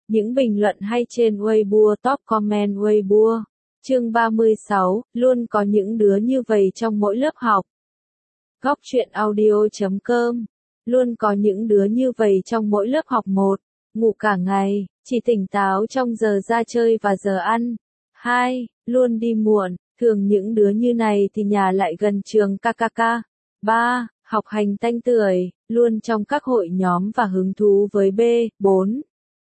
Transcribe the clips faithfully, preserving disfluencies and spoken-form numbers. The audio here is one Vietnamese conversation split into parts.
Những bình luận hay trên Weibo, top comment Weibo. Chương ba mươi sáu, luôn có những đứa như vậy trong mỗi lớp học. Góc truyện audio chấm com. Luôn có những đứa như vậy trong mỗi lớp học. Một, ngủ cả ngày, chỉ tỉnh táo trong giờ ra chơi và giờ ăn. Hai, luôn đi muộn, thường những đứa như này thì nhà lại gần trường kkk. Ba, học hành tanh tưởi, luôn trong các hội nhóm và hứng thú với B. Bốn,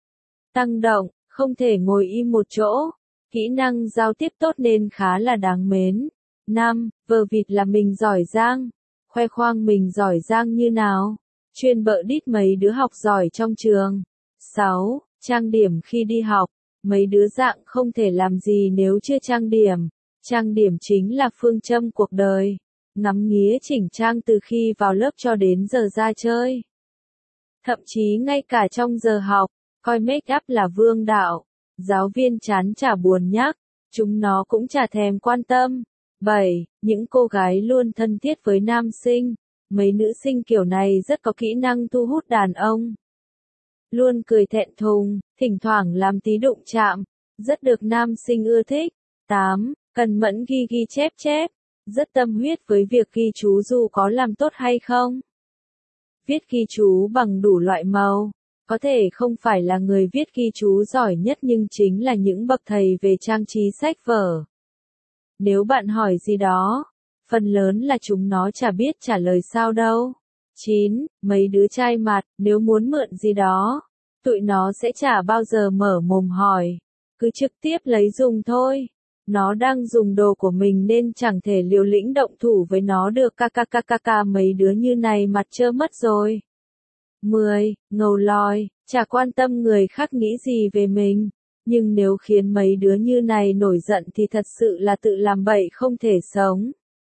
tăng động, không thể ngồi im một chỗ. Kỹ năng giao tiếp tốt nên khá là đáng mến. Năm, vờ vịt là mình giỏi giang. Khoe khoang mình giỏi giang như nào. Chuyên bợ đít mấy đứa học giỏi trong trường. Sáu, trang điểm khi đi học. Mấy đứa dạng không thể làm gì nếu chưa trang điểm. Trang điểm chính là phương châm cuộc đời. Ngắm nghía chỉnh trang từ khi vào lớp cho đến giờ ra chơi. Thậm chí ngay cả trong giờ học, coi make up là vương đạo. Giáo viên chán chả buồn nhắc, chúng nó cũng chả thèm quan tâm. Bảy, những cô gái luôn thân thiết với nam sinh. Mấy nữ sinh kiểu này rất có kỹ năng thu hút đàn ông. Luôn cười thẹn thùng, thỉnh thoảng làm tí đụng chạm, rất được nam sinh ưa thích. Tám, cần mẫn ghi ghi chép chép, rất tâm huyết với việc ghi chú dù có làm tốt hay không. Viết ghi chú bằng đủ loại màu. Có thể không phải là người viết ghi chú giỏi nhất nhưng chính là những bậc thầy về trang trí sách vở. Nếu bạn hỏi gì đó, phần lớn là chúng nó chả biết trả lời sao đâu. Chín, mấy đứa trai mặt, nếu muốn mượn gì đó, tụi nó sẽ chả bao giờ mở mồm hỏi, cứ trực tiếp lấy dùng thôi. Nó đang dùng đồ của mình nên chẳng thể liều lĩnh động thủ với nó được. Kkkkk, mấy đứa như này mặt trơ mất rồi. Mười, ngầu lòi, chả quan tâm người khác nghĩ gì về mình. Nhưng nếu khiến mấy đứa như này nổi giận thì thật sự là tự làm bậy không thể sống.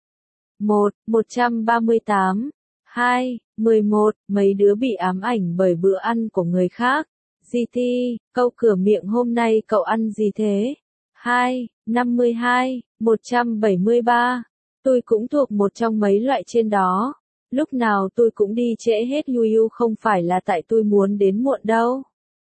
Một, một trăm ba mươi tám. Hai, mười một, mấy đứa bị ám ảnh bởi bữa ăn của người khác. giê tê, câu cửa miệng hôm nay cậu ăn gì thế? Hai, năm mươi hai, một trăm bảy mươi ba. Tôi cũng thuộc một trong mấy loại trên đó. Lúc nào tôi cũng đi trễ hết. Yuyu, không phải là tại tôi muốn đến muộn đâu.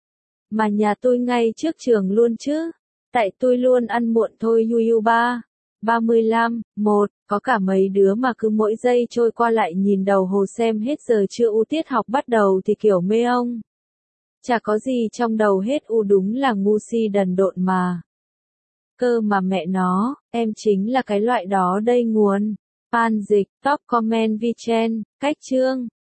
Mà nhà tôi ngay trước trường luôn chứ. Tại tôi luôn ăn muộn thôi. Yuyu. Ba, ba mươi lăm, một, có cả mấy đứa mà cứ mỗi giây trôi qua lại nhìn đầu hồ xem hết giờ chưa. U tiết học bắt đầu thì kiểu mê ông. Chả có gì trong đầu hết. U đúng là ngu si đần độn mà. Cơ mà mẹ nó, em chính là cái loại đó đây. Nguồn Pan Dịch, top comment vi chen, cách chương.